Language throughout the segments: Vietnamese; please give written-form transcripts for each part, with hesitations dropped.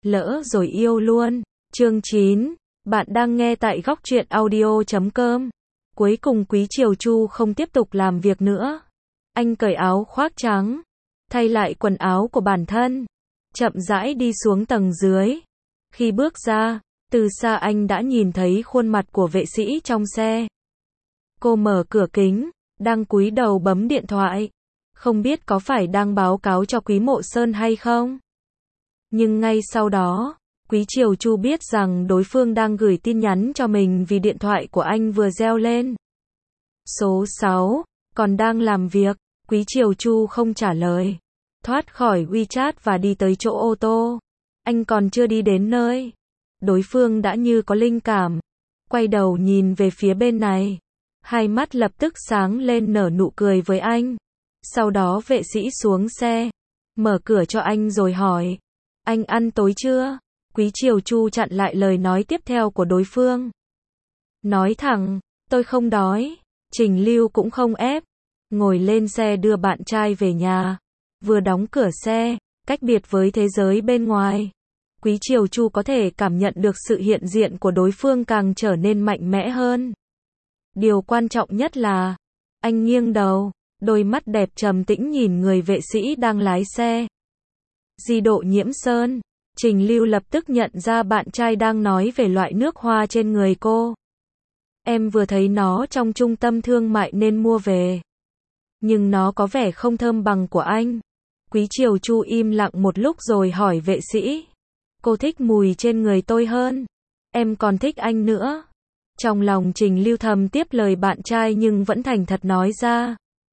lỡ rồi yêu luôn. Chương 9. Bạn đang nghe tại góc truyện audio.com. Cuối cùng Quý Triều Chu không tiếp tục làm việc nữa. Anh cởi áo khoác trắng, thay lại quần áo của bản thân, chậm rãi đi xuống tầng dưới. Khi bước ra, từ xa anh đã nhìn thấy khuôn mặt của vệ sĩ trong xe. Cô mở cửa kính, đang cúi đầu bấm điện thoại. Không biết có phải đang báo cáo cho Quý Mộ Sơn hay không? Nhưng ngay sau đó, Quý Triều Chu biết rằng đối phương đang gửi tin nhắn cho mình vì điện thoại của anh vừa reo lên. Số 6, còn đang làm việc. Quý Triều Chu không trả lời. Thoát khỏi WeChat và đi tới chỗ ô tô. Anh còn chưa đi đến nơi. Đối phương đã như có linh cảm. Quay đầu nhìn về phía bên này. Hai mắt lập tức sáng lên nở nụ cười với anh. Sau đó vệ sĩ xuống xe. Mở cửa cho anh rồi hỏi. Anh ăn tối chưa? Quý Triều Chu chặn lại lời nói tiếp theo của đối phương. Nói thẳng, tôi không đói. Trình Lưu cũng không ép. Ngồi lên xe đưa bạn trai về nhà. Vừa đóng cửa xe, cách biệt với thế giới bên ngoài. Quý Triều Chu có thể cảm nhận được sự hiện diện của đối phương càng trở nên mạnh mẽ hơn. Điều quan trọng nhất là, anh nghiêng đầu, đôi mắt đẹp trầm tĩnh nhìn người vệ sĩ đang lái xe. Di Độ Nhiễm Sơn. Trình Lưu lập tức nhận ra bạn trai đang nói về loại nước hoa trên người cô. Em vừa thấy nó trong trung tâm thương mại nên mua về. Nhưng nó có vẻ không thơm bằng của anh. Quý Triều Chu im lặng một lúc rồi hỏi vệ sĩ. Cô thích mùi trên người tôi hơn. Em còn thích anh nữa. Trong lòng Trình Lưu thầm tiếp lời bạn trai nhưng vẫn thành thật nói ra.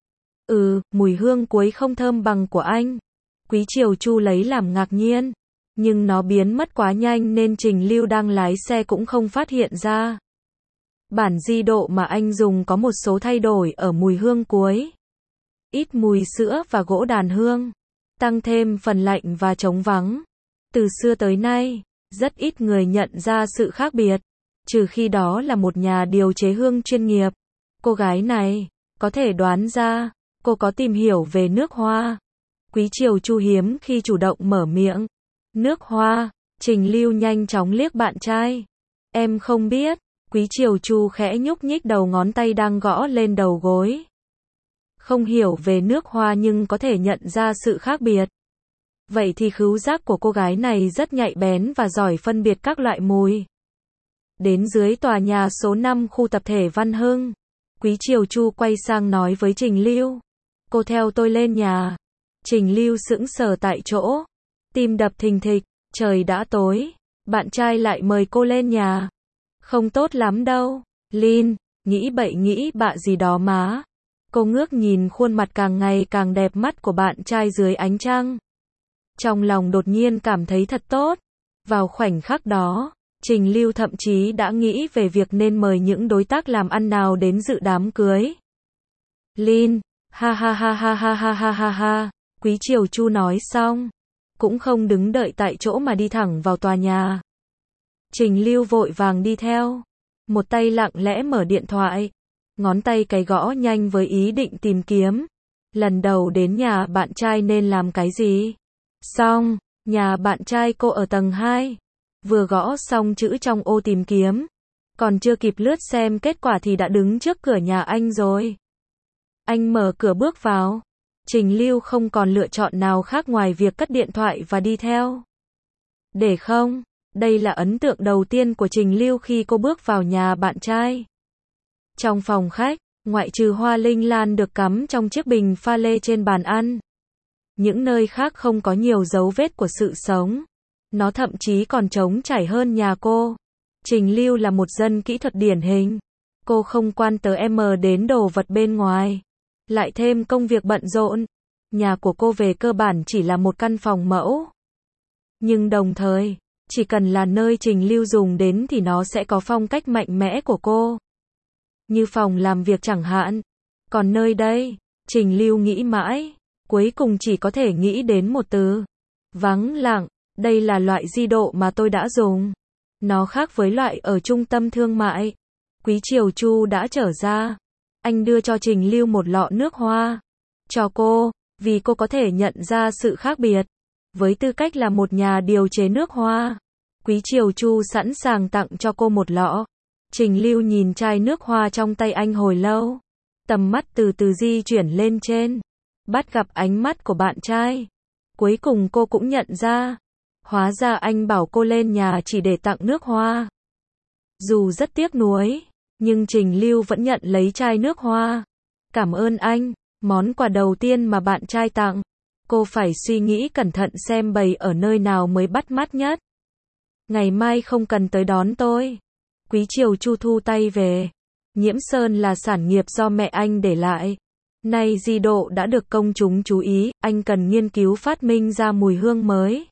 Mùi hương cuối không thơm bằng của anh. Quý Triều Chu lấy làm ngạc nhiên. Nhưng nó biến mất quá nhanh nên Trình Lưu đang lái xe cũng không phát hiện ra. Bản Di Độ mà anh dùng có một số thay đổi ở mùi hương cuối. Ít mùi sữa và gỗ đàn hương. Tăng thêm phần lạnh và trống vắng. Từ xưa tới nay, rất ít người nhận ra sự khác biệt. Trừ khi đó là một nhà điều chế hương chuyên nghiệp. Cô gái này, có thể đoán ra, cô có tìm hiểu về nước hoa. Quý Triều Chu hiếm khi chủ động mở miệng. Nước hoa. Trình Lưu nhanh chóng liếc bạn trai. Em không biết. Quý Triều Chu khẽ nhúc nhích đầu ngón tay đang gõ lên đầu gối. Không hiểu về nước hoa nhưng có thể nhận ra sự khác biệt. Vậy thì khứu giác của cô gái này rất nhạy bén và giỏi phân biệt các loại mùi. Đến dưới tòa nhà số 5 khu tập thể Văn Hưng. Quý Triều Chu quay sang nói với Trình Lưu. Cô theo tôi lên nhà. Trình Lưu sững sờ tại chỗ. Tim đập thình thịch, trời đã tối. Bạn trai lại mời cô lên nhà. Không tốt lắm đâu. Lin, nghĩ bậy nghĩ bạ gì đó má. Cô ngước nhìn khuôn mặt càng ngày càng đẹp mắt của bạn trai dưới ánh trăng. Trong lòng đột nhiên cảm thấy thật tốt. Vào khoảnh khắc đó, Trình Lưu thậm chí đã nghĩ về việc nên mời những đối tác làm ăn nào đến dự đám cưới. Lin, ha ha ha ha ha ha ha ha ha. Quý Triều Chu nói xong, cũng không đứng đợi tại chỗ mà đi thẳng vào tòa nhà. Trình Lưu vội vàng đi theo. Một tay lặng lẽ mở điện thoại. Ngón tay cái gõ nhanh với ý định tìm kiếm. Lần đầu đến nhà bạn trai nên làm cái gì? Xong, nhà bạn trai cô ở tầng 2. Vừa gõ xong chữ trong ô tìm kiếm. Còn chưa kịp lướt xem kết quả thì đã đứng trước cửa nhà anh rồi. Anh mở cửa bước vào. Trình Lưu không còn lựa chọn nào khác ngoài việc cất điện thoại và đi theo. Để không, đây là ấn tượng đầu tiên của Trình Lưu khi cô bước vào nhà bạn trai. Trong phòng khách, ngoại trừ hoa linh lan được cắm trong chiếc bình pha lê trên bàn ăn. Những nơi khác không có nhiều dấu vết của sự sống. Nó thậm chí còn trống trải hơn nhà cô. Trình Lưu là một dân kỹ thuật điển hình. Cô không quan đến đồ vật bên ngoài. Lại thêm công việc bận rộn. Nhà của cô về cơ bản chỉ là một căn phòng mẫu. Nhưng đồng thời, chỉ cần là nơi Trình Lưu dùng đến thì nó sẽ có phong cách mạnh mẽ của cô. Như phòng làm việc chẳng hạn. Còn nơi đây, Trình Lưu nghĩ mãi, cuối cùng chỉ có thể nghĩ đến một từ. Vắng lặng. Đây là loại Di Độ mà tôi đã dùng. Nó khác với loại ở trung tâm thương mại. Quý Triều Chu đã trở ra. Anh đưa cho Trình Lưu một lọ nước hoa. Cho cô, vì cô có thể nhận ra sự khác biệt. Với tư cách là một nhà điều chế nước hoa, Quý Triều Chu sẵn sàng tặng cho cô một lọ. Trình Lưu nhìn chai nước hoa trong tay anh hồi lâu. Tầm mắt từ từ di chuyển lên trên. Bắt gặp ánh mắt của bạn trai. Cuối cùng cô cũng nhận ra. Hóa ra anh bảo cô lên nhà chỉ để tặng nước hoa. Dù rất tiếc nuối, nhưng Trình Lưu vẫn nhận lấy chai nước hoa. Cảm ơn anh, món quà đầu tiên mà bạn trai tặng. Cô phải suy nghĩ cẩn thận xem bày ở nơi nào mới bắt mắt nhất. Ngày mai không cần tới đón tôi. Quý Triều Chu thu tay về. Nhiễm sơn là sản nghiệp do mẹ anh để lại. Nay Di Độ đã được công chúng chú ý, anh cần nghiên cứu phát minh ra mùi hương mới.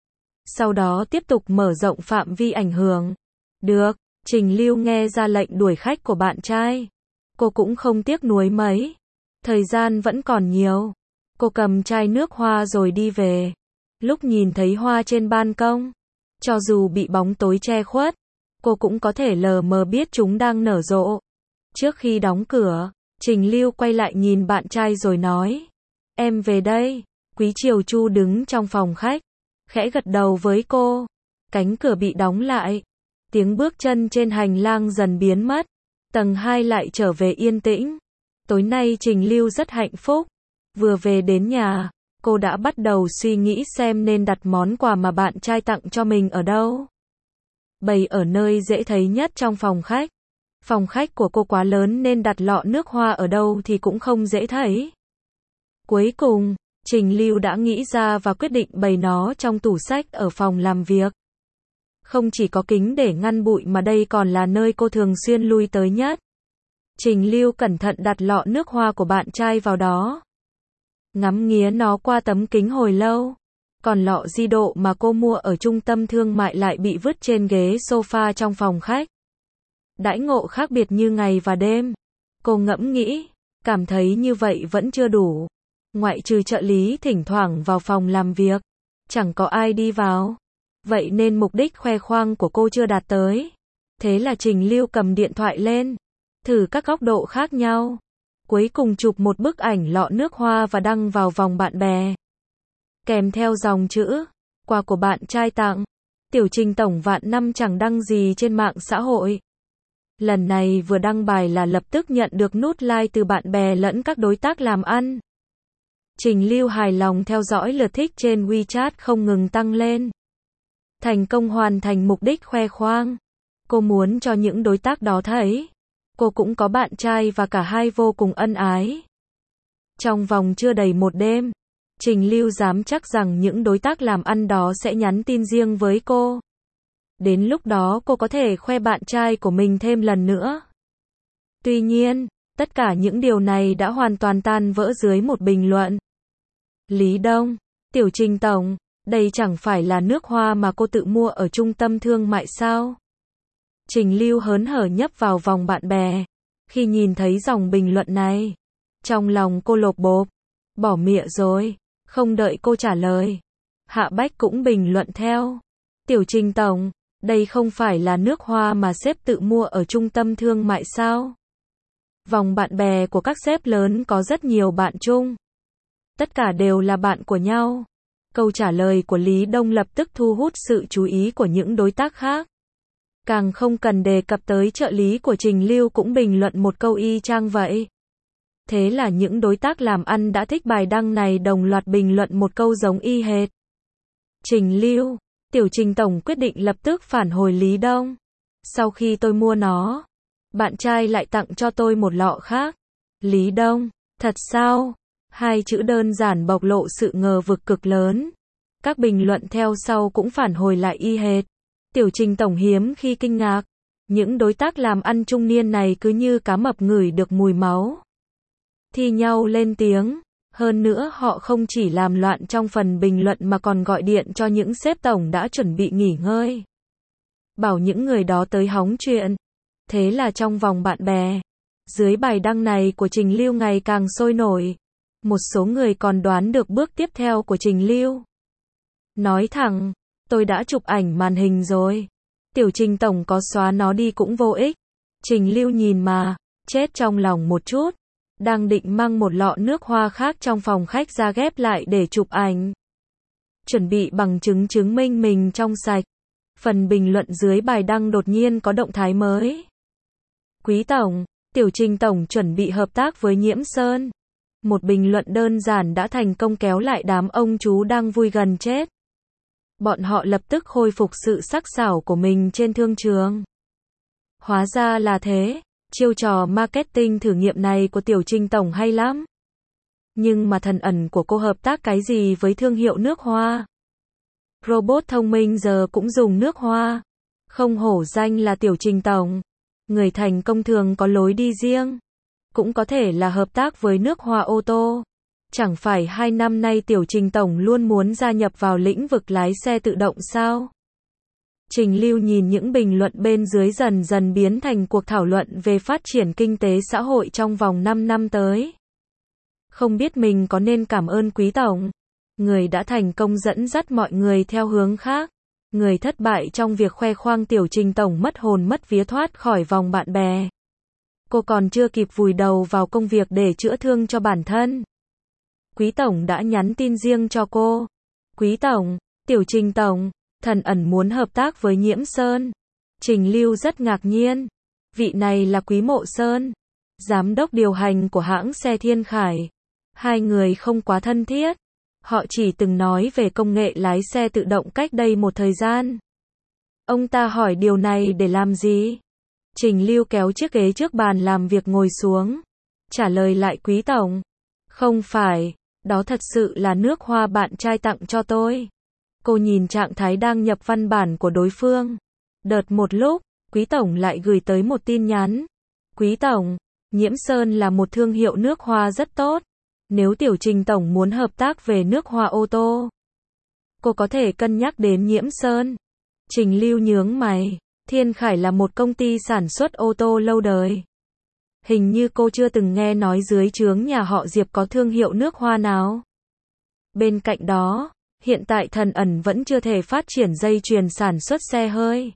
Sau đó tiếp tục mở rộng phạm vi ảnh hưởng. Được, Trình Lưu nghe ra lệnh đuổi khách của bạn trai. Cô cũng không tiếc nuối mấy. Thời gian vẫn còn nhiều. Cô cầm chai nước hoa rồi đi về. Lúc nhìn thấy hoa trên ban công, cho dù bị bóng tối che khuất, cô cũng có thể lờ mờ biết chúng đang nở rộ. Trước khi đóng cửa, Trình Lưu quay lại nhìn bạn trai rồi nói. Em về đây. Quý Triều Chu đứng trong phòng khách, khẽ gật đầu với cô. Cánh cửa bị đóng lại. Tiếng bước chân trên hành lang dần biến mất. Tầng 2 lại trở về yên tĩnh. Tối nay Trình Lưu rất hạnh phúc. Vừa về đến nhà, cô đã bắt đầu suy nghĩ xem nên đặt món quà mà bạn trai tặng cho mình ở đâu. Bày ở nơi dễ thấy nhất trong phòng khách. Phòng khách của cô quá lớn nên đặt lọ nước hoa ở đâu thì cũng không dễ thấy. Cuối cùng, Trình Lưu đã nghĩ ra và quyết định bày nó trong tủ sách ở phòng làm việc. Không chỉ có kính để ngăn bụi mà đây còn là nơi cô thường xuyên lui tới nhất. Trình Lưu cẩn thận đặt lọ nước hoa của bạn trai vào đó. Ngắm nghía nó qua tấm kính hồi lâu. Còn lọ Di Độ mà cô mua ở trung tâm thương mại lại bị vứt trên ghế sofa trong phòng khách. Đãi ngộ khác biệt như ngày và đêm. Cô ngẫm nghĩ, cảm thấy như vậy vẫn chưa đủ. Ngoại trừ trợ lý thỉnh thoảng vào phòng làm việc, chẳng có ai đi vào. Vậy nên mục đích khoe khoang của cô chưa đạt tới. Thế là Trình Lưu cầm điện thoại lên, thử các góc độ khác nhau. Cuối cùng chụp một bức ảnh lọ nước hoa và đăng vào vòng bạn bè. Kèm theo dòng chữ, quà của bạn trai tặng. Tiểu Trình tổng vạn năm chẳng đăng gì trên mạng xã hội. Lần này vừa đăng bài là lập tức nhận được nút like từ bạn bè lẫn các đối tác làm ăn. Trình Lưu hài lòng theo dõi lượt thích trên WeChat không ngừng tăng lên. Thành công hoàn thành mục đích khoe khoang. Cô muốn cho những đối tác đó thấy cô cũng có bạn trai và cả hai vô cùng ân ái. Trong vòng chưa đầy một đêm, Trình Lưu dám chắc rằng những đối tác làm ăn đó sẽ nhắn tin riêng với cô. Đến lúc đó cô có thể khoe bạn trai của mình thêm lần nữa. Tuy nhiên, tất cả những điều này đã hoàn toàn tan vỡ dưới một bình luận. Lý Đông, Tiểu Trình tổng, đây chẳng phải là nước hoa mà cô tự mua ở trung tâm thương mại sao? Trình Lưu hớn hở nhấp vào vòng bạn bè. Khi nhìn thấy dòng bình luận này, trong lòng cô lộp bộp. Bỏ mịa rồi. Không đợi cô trả lời, Hạ Bách cũng bình luận theo. Tiểu Trình tổng, đây không phải là nước hoa mà sếp tự mua ở trung tâm thương mại sao? Vòng bạn bè của các sếp lớn có rất nhiều bạn chung. Tất cả đều là bạn của nhau. Câu trả lời của Lý Đông lập tức thu hút sự chú ý của những đối tác khác. Càng không cần đề cập tới trợ lý của Trình Lưu cũng bình luận một câu y chang vậy. Thế là những đối tác làm ăn đã thích bài đăng này đồng loạt bình luận một câu giống y hệt. Trình Lưu, Tiểu Trình tổng quyết định lập tức phản hồi Lý Đông. Sau khi tôi mua nó, bạn trai lại tặng cho tôi một lọ khác. Lý Đông, thật sao? Hai chữ đơn giản bộc lộ sự ngờ vực cực lớn. Các bình luận theo sau cũng phản hồi lại y hệt. Tiểu Trình tổng hiếm khi kinh ngạc. Những đối tác làm ăn trung niên này cứ như cá mập ngửi được mùi máu. Thi nhau lên tiếng. Hơn nữa họ không chỉ làm loạn trong phần bình luận mà còn gọi điện cho những sếp tổng đã chuẩn bị nghỉ ngơi. Bảo những người đó tới hóng chuyện. Thế là trong vòng bạn bè, dưới bài đăng này của Trình Lưu ngày càng sôi nổi. Một số người còn đoán được bước tiếp theo của Trình Lưu. Nói thẳng, tôi đã chụp ảnh màn hình rồi. Tiểu Trình tổng có xóa nó đi cũng vô ích. Trình Lưu nhìn mà, chết trong lòng một chút. Đang định mang một lọ nước hoa khác trong phòng khách ra ghép lại để chụp ảnh. chuẩn bị bằng chứng chứng minh mình trong sạch. Phần bình luận dưới bài đăng đột nhiên có động thái mới. Quý Tổng, Tiểu Trình Tổng chuẩn bị hợp tác với Nhiễm Sơn. Một bình luận đơn giản đã thành công kéo lại đám ông chú đang vui gần chết. Bọn họ lập tức khôi phục sự sắc sảo của mình trên thương trường. Hóa ra là thế, chiêu trò marketing thử nghiệm này của Tiểu Trình Tổng hay lắm. Nhưng mà thần ẩn của cô hợp tác cái gì với thương hiệu nước hoa? Robot thông minh giờ cũng dùng nước hoa. Không hổ danh là Tiểu Trình Tổng. Người thành công thường có lối đi riêng. Cũng có thể là hợp tác với nước hoa ô tô. Chẳng phải 2 năm nay Tiểu Trình Tổng luôn muốn gia nhập vào lĩnh vực lái xe tự động sao? Trình Lưu nhìn những bình luận bên dưới dần dần biến thành cuộc thảo luận về phát triển kinh tế xã hội trong vòng 5 năm tới. Không biết mình có nên cảm ơn Quý Tổng, người đã thành công dẫn dắt mọi người theo hướng khác, người thất bại trong việc khoe khoang Tiểu Trình Tổng mất hồn mất vía thoát khỏi vòng bạn bè. Cô còn chưa kịp vùi đầu vào công việc để chữa thương cho bản thân. Quý Tổng đã nhắn tin riêng cho cô. Quý Tổng, Tiểu Trình Tổng, thần ẩn muốn hợp tác với Nhiễm Sơn. Trình Lưu rất ngạc nhiên. Vị này là Quý Mộ Sơn, giám đốc điều hành của hãng xe Thiên Khải. Hai người không quá thân thiết. Họ chỉ từng nói về công nghệ lái xe tự động cách đây một thời gian. Ông ta hỏi điều này để làm gì? Trình Lưu kéo chiếc ghế trước bàn làm việc ngồi xuống. Trả lời lại Quý Tổng. Không phải, đó thật sự là nước hoa bạn trai tặng cho tôi. Cô nhìn trạng thái đang nhập văn bản của đối phương. Đợt một lúc, Quý Tổng lại gửi tới một tin nhắn. Quý Tổng, Nhiễm Sơn là một thương hiệu nước hoa rất tốt. Nếu Tiểu Trình Tổng muốn hợp tác về nước hoa ô tô, cô có thể cân nhắc đến Nhiễm Sơn. Trình Lưu nhướng mày. Thiên Khải là một công ty sản xuất ô tô lâu đời. Hình như cô chưa từng nghe nói dưới trướng nhà họ Diệp có thương hiệu nước hoa nào. Bên cạnh đó, hiện tại thần ẩn vẫn chưa thể phát triển dây chuyền sản xuất xe hơi.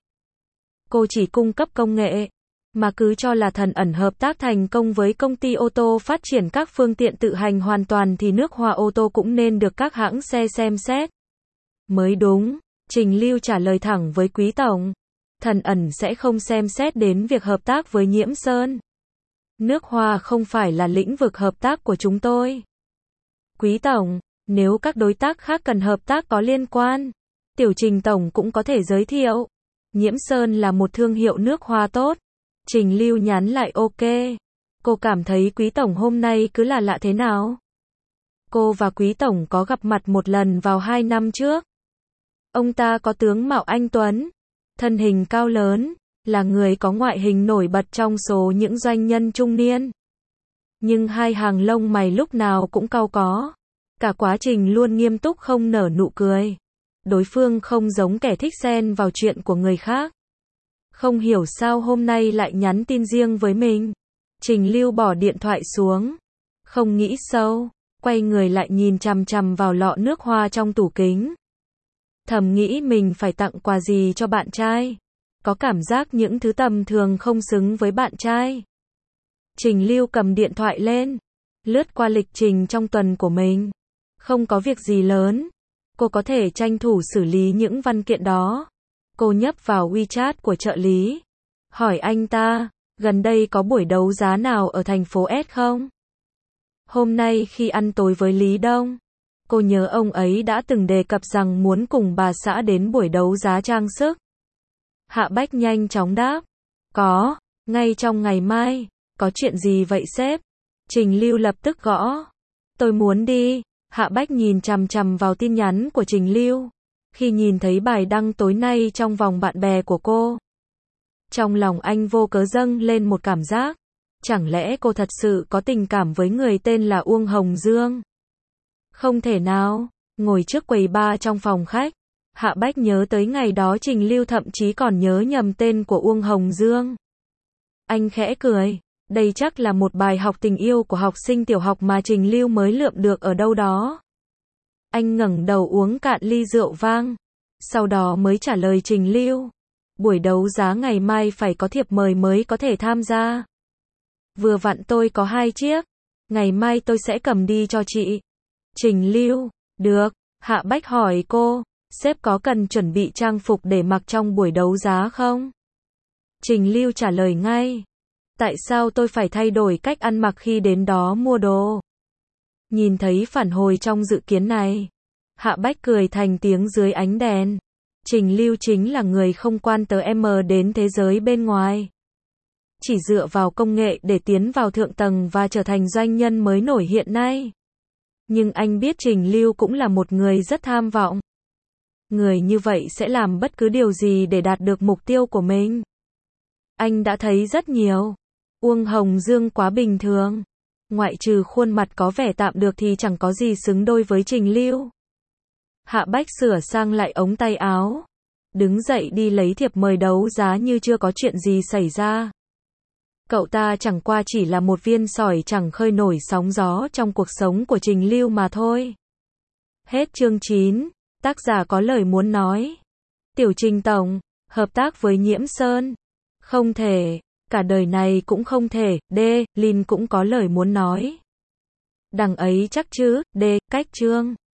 Cô chỉ cung cấp công nghệ, mà cứ cho là thần ẩn hợp tác thành công với công ty ô tô phát triển các phương tiện tự hành hoàn toàn thì nước hoa ô tô cũng nên được các hãng xe xem xét. Mới đúng, Trình Lưu trả lời thẳng với Quý Tổng. Thần ẩn sẽ không xem xét đến việc hợp tác với Nhiễm Sơn. Nước hoa không phải là lĩnh vực hợp tác của chúng tôi. Quý Tổng, nếu các đối tác khác cần hợp tác có liên quan, Tiểu Trình Tổng cũng có thể giới thiệu. Nhiễm Sơn là một thương hiệu nước hoa tốt. Trình Lưu nhắn lại ok. Cô cảm thấy Quý Tổng hôm nay cứ là lạ thế nào? Cô và Quý Tổng có gặp mặt một lần vào 2 năm trước. Ông ta có tướng mạo anh tuấn, thân hình cao lớn, là người có ngoại hình nổi bật trong số những doanh nhân trung niên. Nhưng hai hàng lông mày lúc nào cũng cau có. Cả quá trình luôn nghiêm túc không nở nụ cười. Đối phương không giống kẻ thích xen vào chuyện của người khác. Không hiểu sao hôm nay lại nhắn tin riêng với mình. Trình Lưu bỏ điện thoại xuống. Không nghĩ sâu, quay người lại nhìn chằm chằm vào lọ nước hoa trong tủ kính. Thầm nghĩ mình phải tặng quà gì cho bạn trai. Có cảm giác những thứ tầm thường không xứng với bạn trai. Trình Lưu cầm điện thoại lên, lướt qua lịch trình trong tuần của mình. Không có việc gì lớn, cô có thể tranh thủ xử lý những văn kiện đó. Cô nhấp vào WeChat của trợ lý, hỏi anh ta, gần đây có buổi đấu giá nào ở thành phố S không? Hôm nay khi ăn tối với Lý Đông, cô nhớ ông ấy đã từng đề cập rằng muốn cùng bà xã đến buổi đấu giá trang sức. Hạ Bách nhanh chóng đáp, có, ngay trong ngày mai. Có chuyện gì vậy sếp? Trình Lưu lập tức gõ. Tôi muốn đi. Hạ Bách nhìn chằm chằm vào tin nhắn của Trình Lưu. Khi nhìn thấy bài đăng tối nay trong vòng bạn bè của cô, trong lòng anh vô cớ dâng lên một cảm giác. Chẳng lẽ cô thật sự có tình cảm với người tên là Uông Hồng Dương? Không thể nào. Ngồi trước quầy bar trong phòng khách, Hạ Bách nhớ tới ngày đó Trình Lưu thậm chí còn nhớ nhầm tên của Uông Hồng Dương. Anh khẽ cười. Đây chắc là một bài học tình yêu của học sinh tiểu học mà Trình Lưu mới lượm được ở đâu đó. Anh ngẩng đầu uống cạn ly rượu vang. Sau đó mới trả lời Trình Lưu. Buổi đấu giá ngày mai phải có thiệp mời mới có thể tham gia. Vừa vặn tôi có 2 chiếc. Ngày mai tôi sẽ cầm đi cho chị. Trình Lưu. Được. Hạ Bách hỏi cô, sếp có cần chuẩn bị trang phục để mặc trong buổi đấu giá không? Trình Lưu trả lời ngay. Tại sao tôi phải thay đổi cách ăn mặc khi đến đó mua đồ? Nhìn thấy phản hồi trong dự kiến này, Hạ Bách cười thành tiếng dưới ánh đèn. Trình Lưu chính là người không quan tâm đến thế giới bên ngoài. Chỉ dựa vào công nghệ để tiến vào thượng tầng và trở thành doanh nhân mới nổi hiện nay. Nhưng anh biết Trình Lưu cũng là một người rất tham vọng. Người như vậy sẽ làm bất cứ điều gì để đạt được mục tiêu của mình. Anh đã thấy rất nhiều. Uông Hồng Dương quá bình thường. Ngoại trừ khuôn mặt có vẻ tạm được thì chẳng có gì xứng đôi với Trình Lưu. Hạ Bách sửa sang lại ống tay áo. Đứng dậy đi lấy thiệp mời đấu giá như chưa có chuyện gì xảy ra. Cậu ta chẳng qua chỉ là một viên sỏi chẳng khơi nổi sóng gió trong cuộc sống của Trình Lưu mà thôi. Hết chương 9. Tác giả có lời muốn nói. Tiểu Trình Tổng, hợp tác với Nhiễm Sơn. Không thể, cả đời này cũng không thể. D. Lin cũng có lời muốn nói. Đằng ấy chắc chứ. D. Cách chương.